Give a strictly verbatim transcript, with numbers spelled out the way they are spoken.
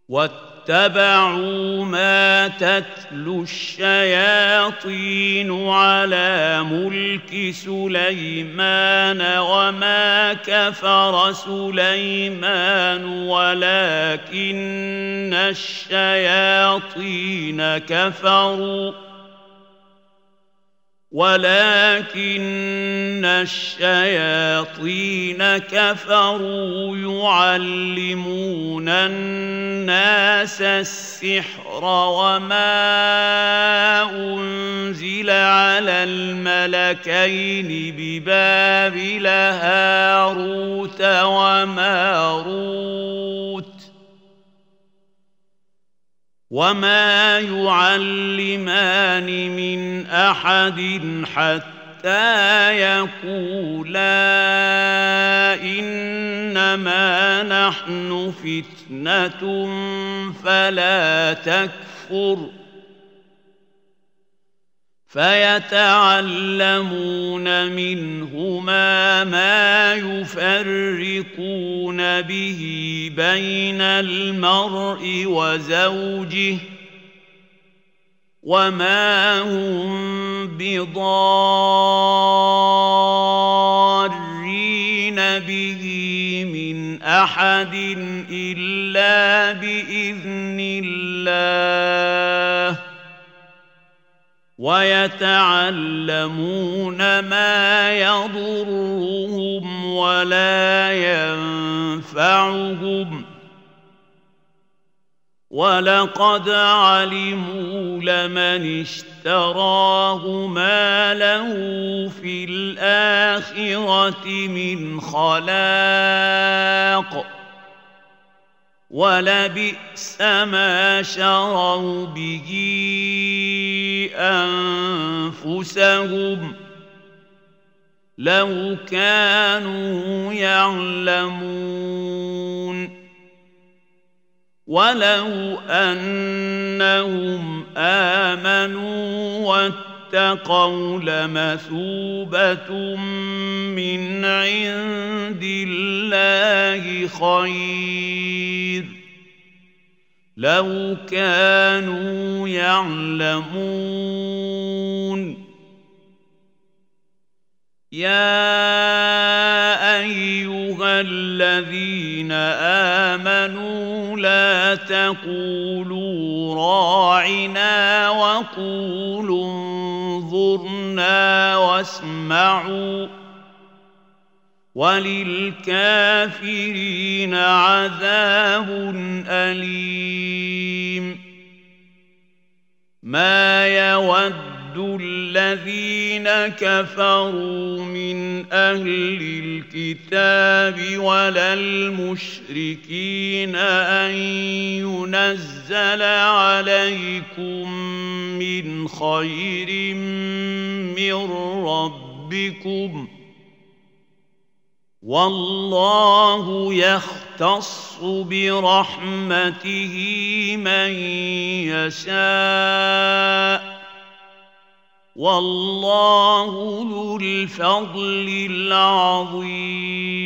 واتبعوا ما تتلو الشياطين على ملك سليمان وما كفر سليمان ولكن الشياطين كفروا ولكن الشياطين كفروا يعلمون الناس السحر وما أنزل على الملكين ببابل هاروت وماروت وما يعلمان من أحد حتى يقولا إنما نحن فتنة فلا تكفر فيتعلمون منهما ما يفرقون به بين المرء وزوجه وما هم بضارين به من أحد إلا بإذن الله ويتعلمون ما يضرهم ولا ينفعهم ولقد علموا لمن اشتراه ما له في الآخرة من خلاق ولبئس ما شروا به أنفسهم لو كانوا يعلمون ولو أنهم آمنوا واتقوا لمثوبة من عند الله خير لو كانوا يعلمون يا أيها الذين آمنوا لا تقولوا راعنا وقولوا انظرنا واسمعوا وللكافرين عذاب أليم ما يود الذين كفروا من أهل الكتاب ولا المشركين أن ينزل عليكم من خير من ربكم والله يختص برحمته من يشاء والله ذو الفضل العظيم